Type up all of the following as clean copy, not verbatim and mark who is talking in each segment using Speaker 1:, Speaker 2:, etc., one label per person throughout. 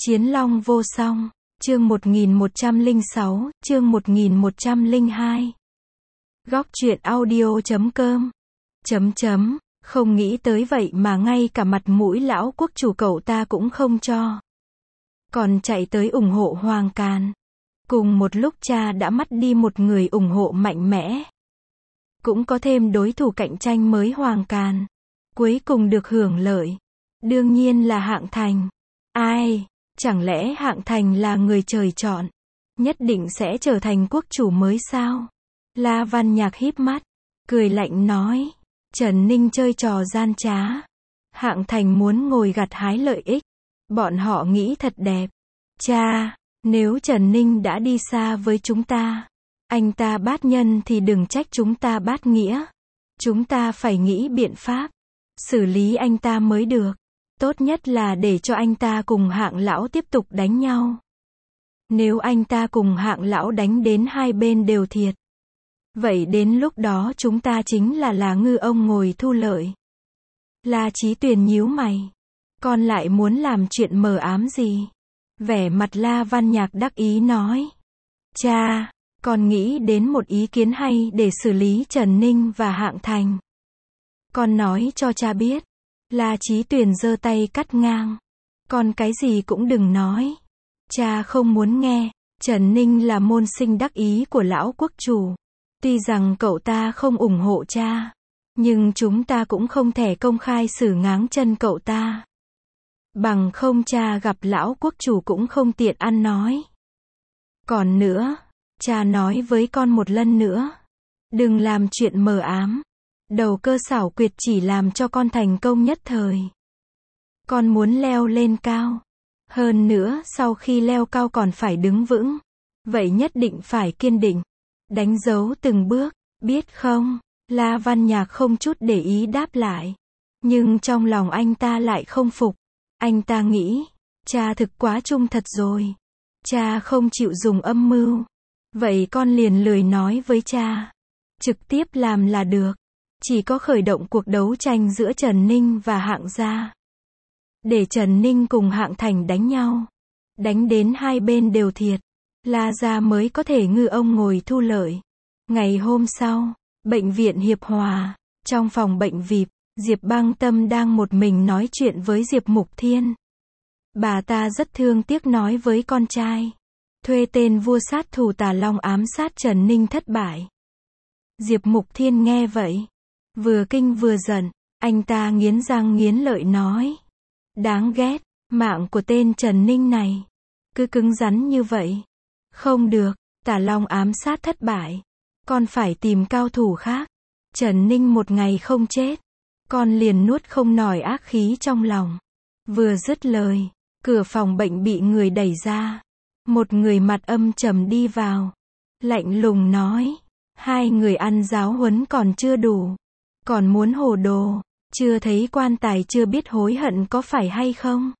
Speaker 1: Chiến long vô song, chương 1106, chương 1102. Góc truyện audio.com. Không nghĩ tới vậy mà ngay cả mặt mũi lão quốc chủ cậu ta cũng không cho. Còn chạy tới ủng hộ Hoàng Càn. Cùng một lúc cha đã mất đi một người ủng hộ mạnh mẽ. Cũng có thêm đối thủ cạnh tranh mới Hoàng Càn. Cuối cùng được hưởng lợi. Đương nhiên là Hạng Thành. Ai? Chẳng lẽ Hạng Thành là người trời chọn? Nhất định sẽ trở thành quốc chủ mới sao? La Văn Nhạc híp mắt, cười lạnh nói. Trần Ninh chơi trò gian trá. Hạng Thành muốn ngồi gặt hái lợi ích. Bọn họ nghĩ thật đẹp. Cha, nếu Trần Ninh đã đi xa với chúng ta, anh ta bát nhân thì đừng trách chúng ta bát nghĩa. Chúng ta phải nghĩ biện pháp xử lý anh ta mới được. Tốt nhất là để cho anh ta cùng Hạng lão tiếp tục đánh nhau. Nếu anh ta cùng Hạng lão đánh đến hai bên đều thiệt, vậy đến lúc đó chúng ta chính là ngư ông ngồi thu lợi. La Chí Tuyền nhíu mày. Con lại muốn làm chuyện mờ ám gì? Vẻ mặt La Văn Nhạc đắc ý nói. Cha, con nghĩ đến một ý kiến hay để xử lý Trần Ninh và Hạng Thành. Con nói cho cha biết. La Chí Tuyền giơ tay cắt ngang. Con cái gì cũng đừng nói. Cha không muốn nghe. Trần Ninh là môn sinh đắc ý của lão quốc chủ. Tuy rằng cậu ta không ủng hộ cha, nhưng chúng ta cũng không thể công khai xử ngáng chân cậu ta. Bằng không cha gặp lão quốc chủ cũng không tiện ăn nói. Còn nữa, cha nói với con một lần nữa. Đừng làm chuyện mờ ám. Đầu cơ xảo quyệt chỉ làm cho con thành công nhất thời. Con muốn leo lên cao. Hơn nữa, sau khi leo cao còn phải đứng vững. Vậy nhất định phải kiên định. Đánh dấu từng bước, biết không? La Văn Nhạc không chút để ý đáp lại. Nhưng trong lòng anh ta lại không phục. Anh ta nghĩ, cha thực quá trung thật rồi. Cha không chịu dùng âm mưu. Vậy con liền lười nói với cha. Trực tiếp làm là được. Chỉ có khởi động cuộc đấu tranh giữa Trần Ninh và Hạng gia. Để Trần Ninh cùng Hạng Thành đánh nhau. Đánh đến hai bên đều thiệt. La gia mới có thể ngư ông ngồi thu lợi. Ngày hôm sau, bệnh viện Hiệp Hòa, trong phòng bệnh VIP, Diệp Băng Tâm đang một mình nói chuyện với Diệp Mục Thiên. Bà ta rất thương tiếc nói với con trai. Thuê tên vua sát thủ Tà Long ám sát Trần Ninh thất bại. Diệp Mục Thiên nghe vậy, vừa kinh vừa giận, anh ta nghiến răng nghiến lợi nói. Đáng ghét, mạng của tên Trần Ninh này, cứ cứng rắn như vậy. Không được, Tà Long ám sát thất bại. Con phải tìm cao thủ khác. Trần Ninh một ngày không chết. Con liền nuốt không nổi ác khí trong lòng. Vừa dứt lời, cửa phòng bệnh bị người đẩy ra. Một người mặt âm trầm đi vào. Lạnh lùng nói. Hai người ăn giáo huấn còn chưa đủ. Còn muốn hồ đồ. Chưa thấy quan tài chưa biết hối hận có phải hay không?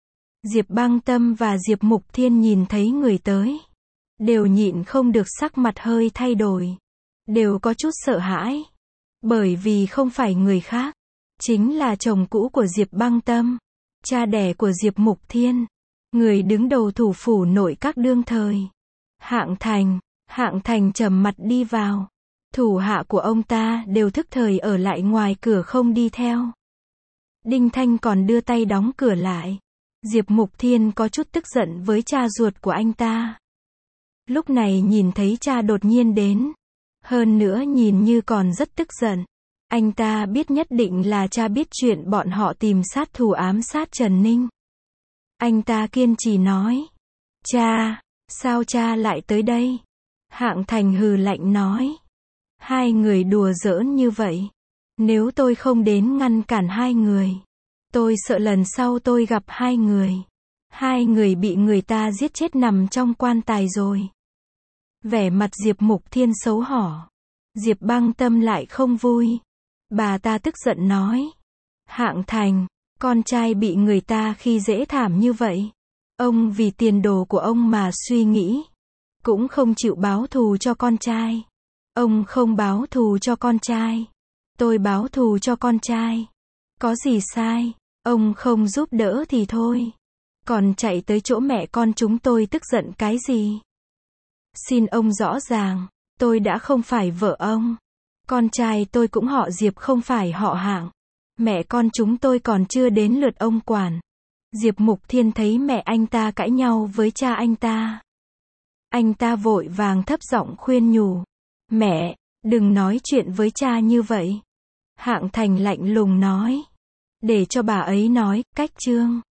Speaker 1: Diệp Băng Tâm và Diệp Mục Thiên nhìn thấy người tới. Đều nhịn không được sắc mặt hơi thay đổi. Đều có chút sợ hãi. Bởi vì không phải người khác. Chính là chồng cũ của Diệp Băng Tâm. Cha đẻ của Diệp Mục Thiên. Người đứng đầu thủ phủ nội các đương thời. Hạng Thành. Hạng Thành trầm mặt đi vào. Thủ hạ của ông ta đều thức thời ở lại ngoài cửa không đi theo. Đinh Thanh còn đưa tay đóng cửa lại. Diệp Mục Thiên có chút tức giận với cha ruột của anh ta. Lúc này nhìn thấy cha đột nhiên đến. Hơn nữa nhìn như còn rất tức giận. Anh ta biết nhất định là cha biết chuyện bọn họ tìm sát thủ ám sát Trần Ninh. Anh ta kiên trì nói. Cha, sao cha lại tới đây? Hạng Thành hừ lạnh nói. Hai người đùa giỡn như vậy. Nếu tôi không đến ngăn cản hai người, tôi sợ lần sau tôi gặp hai người. Hai người bị người ta giết chết nằm trong quan tài rồi. Vẻ mặt Diệp Mục Thiên xấu hổ. Diệp Băng Tâm lại không vui. Bà ta tức giận nói. Hạng Thành, con trai bị người ta khi dễ thảm như vậy. Ông vì tiền đồ của ông mà suy nghĩ. Cũng không chịu báo thù cho con trai. Ông không báo thù cho con trai. Tôi báo thù cho con trai. Có gì sai? Ông không giúp đỡ thì thôi. Còn chạy tới chỗ mẹ con chúng tôi tức giận cái gì? Xin ông rõ ràng, tôi đã không phải vợ ông. Con trai tôi cũng họ Diệp không phải họ Hạng. Mẹ con chúng tôi còn chưa đến lượt ông quản. Diệp Mục Thiên thấy mẹ anh ta cãi nhau với cha anh ta. Anh ta vội vàng thấp giọng khuyên nhủ. Mẹ, đừng nói chuyện với cha như vậy. Hạng Thành lạnh lùng nói. Để cho bà ấy nói, cách Trương.